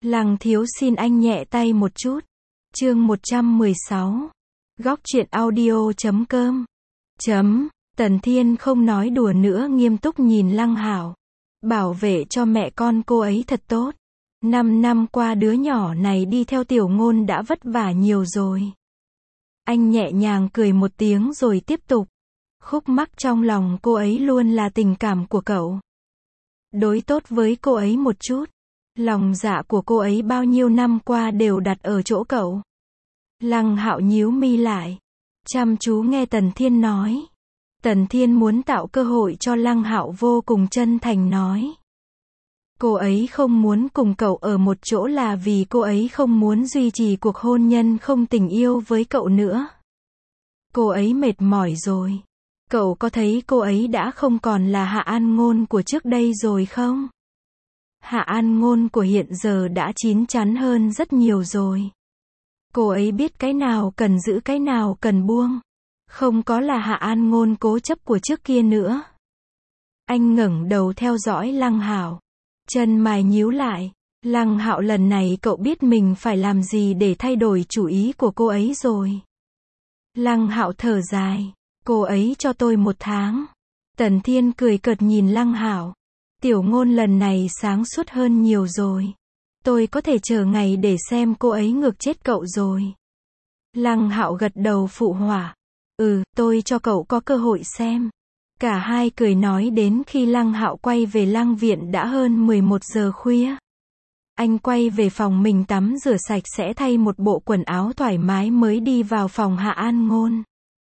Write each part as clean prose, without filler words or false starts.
Lăng thiếu xin anh nhẹ tay một chút. Chương 116. Góc truyện audio.com. Tần Thiên không nói đùa nữa, nghiêm túc nhìn Lăng Hạo. Bảo vệ cho mẹ con cô ấy thật tốt. 5 năm qua đứa nhỏ này đi theo Tiểu Ngôn đã vất vả nhiều rồi. Anh nhẹ nhàng cười một tiếng rồi tiếp tục. Khúc mắc trong lòng cô ấy luôn là tình cảm của cậu. Đối tốt với cô ấy một chút. Lòng dạ của cô ấy bao nhiêu năm qua đều đặt ở chỗ cậu. Lăng Hạo nhíu mi lại, chăm chú nghe Tần Thiên nói. Tần Thiên muốn tạo cơ hội cho Lăng Hạo, vô cùng chân thành nói. Cô ấy không muốn cùng cậu ở một chỗ là vì cô ấy không muốn duy trì cuộc hôn nhân không tình yêu với cậu nữa. Cô ấy mệt mỏi rồi. Cậu có thấy cô ấy đã không còn là Hạ An Ngôn của trước đây rồi không? Hạ An Ngôn của hiện giờ đã chín chắn hơn rất nhiều rồi. Cô ấy biết cái nào cần giữ, cái nào cần buông. Không có là Hạ An Ngôn cố chấp của trước kia nữa. Anh ngẩng đầu theo dõi Lăng Hạo. Chân mày nhíu lại. Lăng Hạo, lần này cậu biết mình phải làm gì để thay đổi chủ ý của cô ấy rồi. Lăng Hạo thở dài. Cô ấy cho tôi 1 tháng. Tần Thiên cười cợt nhìn Lăng Hạo. Tiểu Ngôn lần này sáng suốt hơn nhiều rồi. Tôi có thể chờ ngày để xem cô ấy ngược chết cậu rồi. Lăng Hạo gật đầu phụ họa. Tôi cho cậu có cơ hội xem. Cả hai cười nói đến khi Lăng Hạo quay về Lăng viện đã hơn 11 giờ khuya. Anh quay về phòng mình tắm rửa sạch sẽ, thay một bộ quần áo thoải mái mới đi vào phòng Hạ An Ngôn.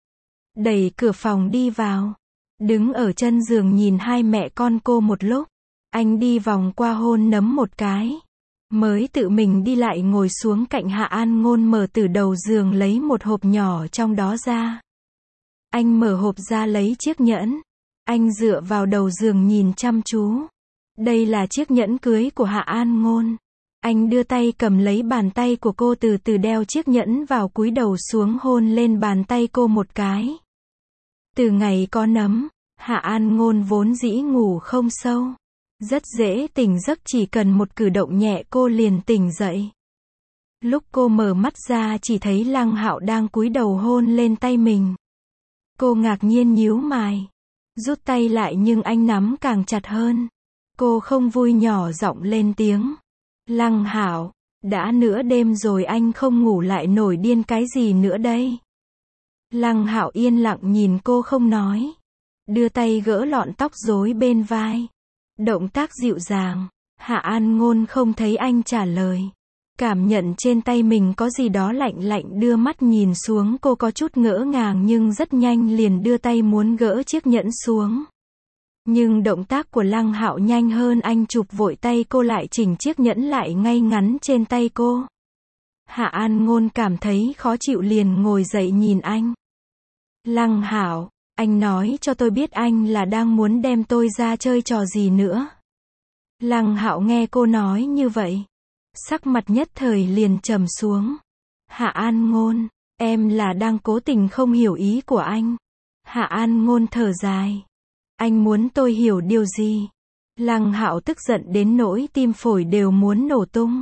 Đẩy cửa phòng đi vào. Đứng ở chân giường nhìn hai mẹ con cô một lúc. Anh đi vòng qua hôn nấm một cái. Mới tự mình đi lại ngồi xuống cạnh Hạ An Ngôn, mở từ đầu giường lấy một hộp nhỏ trong đó ra. Anh mở hộp ra lấy chiếc nhẫn. Anh dựa vào đầu giường nhìn chăm chú. Đây là chiếc nhẫn cưới của Hạ An Ngôn. Anh đưa tay cầm lấy bàn tay của cô, từ từ đeo chiếc nhẫn vào, cúi đầu xuống hôn lên bàn tay cô một cái. Từ ngày có nấm, Hạ An Ngôn vốn dĩ ngủ không sâu. Rất dễ tỉnh giấc, chỉ cần một cử động nhẹ cô liền tỉnh dậy. Lúc cô mở mắt ra chỉ thấy Lăng Hạo đang cúi đầu hôn lên tay mình. Cô ngạc nhiên nhíu mày. Rút tay lại nhưng anh nắm càng chặt hơn. Cô không vui nhỏ giọng lên tiếng. Lăng Hạo, đã nửa đêm rồi anh không ngủ lại nổi điên cái gì nữa đây? Lăng Hạo yên lặng nhìn cô không nói. Đưa tay gỡ lọn tóc rối bên vai. Động tác dịu dàng. Hạ An Ngôn không thấy anh trả lời. Cảm nhận trên tay mình có gì đó lạnh lạnh, đưa mắt nhìn xuống, cô có chút ngỡ ngàng nhưng rất nhanh liền đưa tay muốn gỡ chiếc nhẫn xuống. Nhưng động tác của Lăng Hạo nhanh hơn, anh chụp vội tay cô lại, chỉnh chiếc nhẫn lại ngay ngắn trên tay cô. Hạ An Ngôn cảm thấy khó chịu liền ngồi dậy nhìn anh. Lăng Hạo, anh nói cho tôi biết anh là đang muốn đem tôi ra chơi trò gì nữa. Lăng Hạo nghe cô nói như vậy, sắc mặt nhất thời liền trầm xuống. Hạ An Ngôn, em là đang cố tình không hiểu ý của anh. Hạ An Ngôn thở dài. Anh muốn tôi hiểu điều gì? Lăng Hạo tức giận đến nỗi tim phổi đều muốn nổ tung.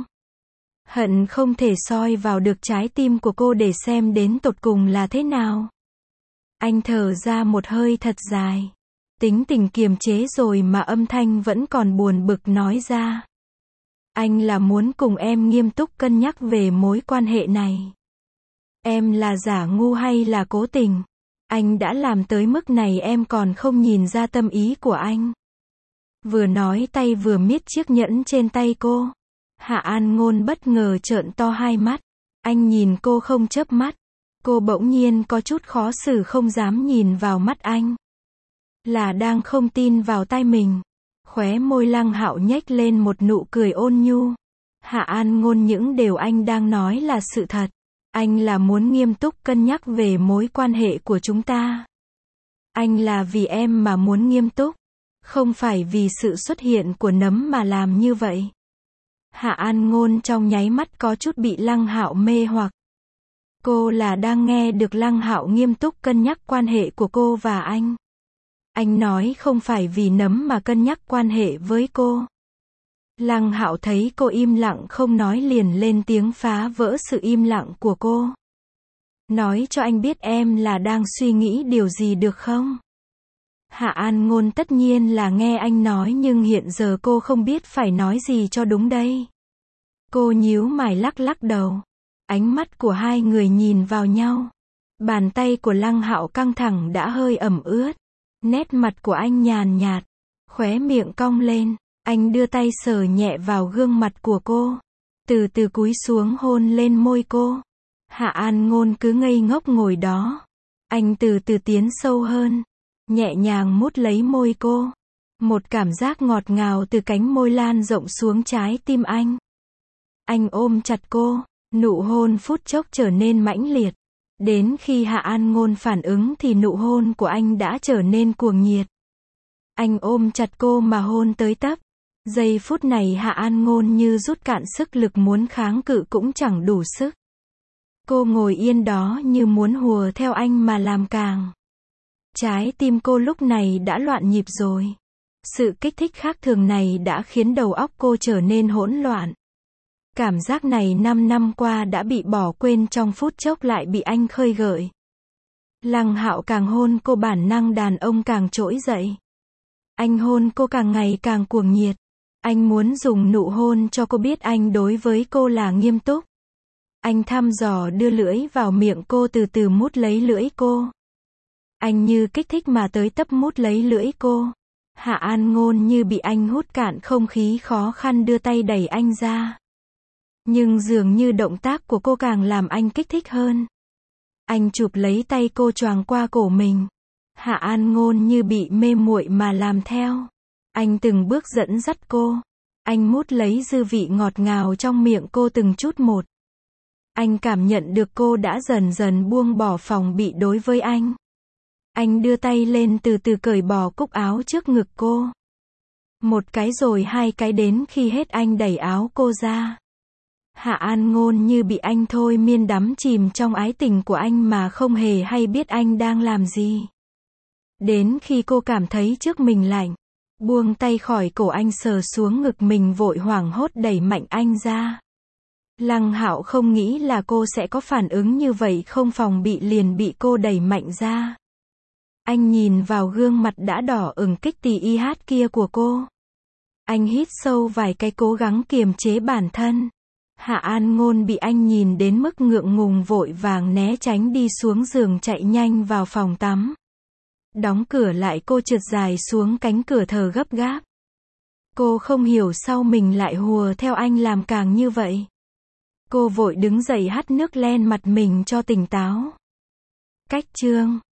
Hận không thể soi vào được trái tim của cô để xem đến tột cùng là thế nào. Anh thở ra một hơi thật dài. Tính tình kiềm chế rồi mà âm thanh vẫn còn buồn bực nói ra. Anh là muốn cùng em nghiêm túc cân nhắc về mối quan hệ này. Em là giả ngu hay là cố tình? Anh đã làm tới mức này em còn không nhìn ra tâm ý của anh. Vừa nói tay vừa miết chiếc nhẫn trên tay cô. Hạ An Ngôn bất ngờ trợn to hai mắt. Anh nhìn cô không chớp mắt. Cô bỗng nhiên có chút khó xử, không dám nhìn vào mắt anh. Là đang không tin vào tai mình. Khóe môi Lăng Hạo nhếch lên một nụ cười ôn nhu. Hạ An Ngôn, những điều anh đang nói là sự thật. Anh là muốn nghiêm túc cân nhắc về mối quan hệ của chúng ta. Anh là vì em mà muốn nghiêm túc. Không phải vì sự xuất hiện của nấm mà làm như vậy. Hạ An Ngôn trong nháy mắt có chút bị Lăng Hạo mê hoặc. Cô là đang nghe được Lăng Hạo nghiêm túc cân nhắc quan hệ của cô và anh. Anh nói không phải vì nấm mà cân nhắc quan hệ với cô. Lăng Hạo thấy cô im lặng không nói liền lên tiếng phá vỡ sự im lặng của cô. Nói cho anh biết em là đang suy nghĩ điều gì được không? Hạ An Ngôn tất nhiên là nghe anh nói nhưng hiện giờ cô không biết phải nói gì cho đúng đây. Cô nhíu mày lắc lắc đầu. Ánh mắt của hai người nhìn vào nhau. Bàn tay của Lăng Hạo căng thẳng đã hơi ẩm ướt. Nét mặt của anh nhàn nhạt. Khóe miệng cong lên. Anh đưa tay sờ nhẹ vào gương mặt của cô. Từ từ cúi xuống hôn lên môi cô. Hạ An Ngôn cứ ngây ngốc ngồi đó. Anh từ từ tiến sâu hơn. Nhẹ nhàng mút lấy môi cô. Một cảm giác ngọt ngào từ cánh môi lan rộng xuống trái tim anh. Anh ôm chặt cô. Nụ hôn phút chốc trở nên mãnh liệt. Đến khi Hạ An Ngôn phản ứng thì nụ hôn của anh đã trở nên cuồng nhiệt. Anh ôm chặt cô mà hôn tới tấp. Giây phút này Hạ An Ngôn như rút cạn sức lực muốn kháng cự cũng chẳng đủ sức. Cô ngồi yên đó như muốn hùa theo anh mà làm càng. Trái tim cô lúc này đã loạn nhịp rồi. Sự kích thích khác thường này đã khiến đầu óc cô trở nên hỗn loạn. Cảm giác này 5 năm qua đã bị bỏ quên trong phút chốc lại bị anh khơi gợi. Lăng Hạo càng hôn cô bản năng đàn ông càng trỗi dậy. Anh hôn cô càng ngày càng cuồng nhiệt. Anh muốn dùng nụ hôn cho cô biết anh đối với cô là nghiêm túc. Anh thăm dò đưa lưỡi vào miệng cô từ từ mút lấy lưỡi cô. Anh như kích thích mà tới tấp mút lấy lưỡi cô. Hạ An Ngôn như bị anh hút cạn không khí khó khăn đưa tay đẩy anh ra. Nhưng dường như động tác của cô càng làm anh kích thích hơn. Anh chụp lấy tay cô choàng qua cổ mình. Hạ An Ngôn như bị mê muội mà làm theo. Anh từng bước dẫn dắt cô. Anh mút lấy dư vị ngọt ngào trong miệng cô từng chút một. Anh cảm nhận được cô đã dần dần buông bỏ phòng bị đối với anh. Anh đưa tay lên từ từ cởi bỏ cúc áo trước ngực cô. Một cái rồi hai cái đến khi hết anh đẩy áo cô ra. Hạ An Ngôn như bị anh thôi miên đắm chìm trong ái tình của anh mà không hề hay biết anh đang làm gì. Đến khi cô cảm thấy trước mình lạnh, buông tay khỏi cổ anh sờ xuống ngực mình vội hoảng hốt đẩy mạnh anh ra. Lăng Hạo không nghĩ là cô sẽ có phản ứng như vậy, không phòng bị liền bị cô đẩy mạnh ra. Anh nhìn vào gương mặt đã đỏ ửng kích tì y hát kia của cô. Anh hít sâu vài cái cố gắng kiềm chế bản thân. Hạ An Ngôn bị anh nhìn đến mức ngượng ngùng vội vàng né tránh đi xuống giường chạy nhanh vào phòng tắm. Đóng cửa lại cô trượt dài xuống cánh cửa thở gấp gáp. Cô không hiểu sao mình lại hùa theo anh làm càng như vậy. Cô vội đứng dậy hắt nước len mặt mình cho tỉnh táo. Cách chương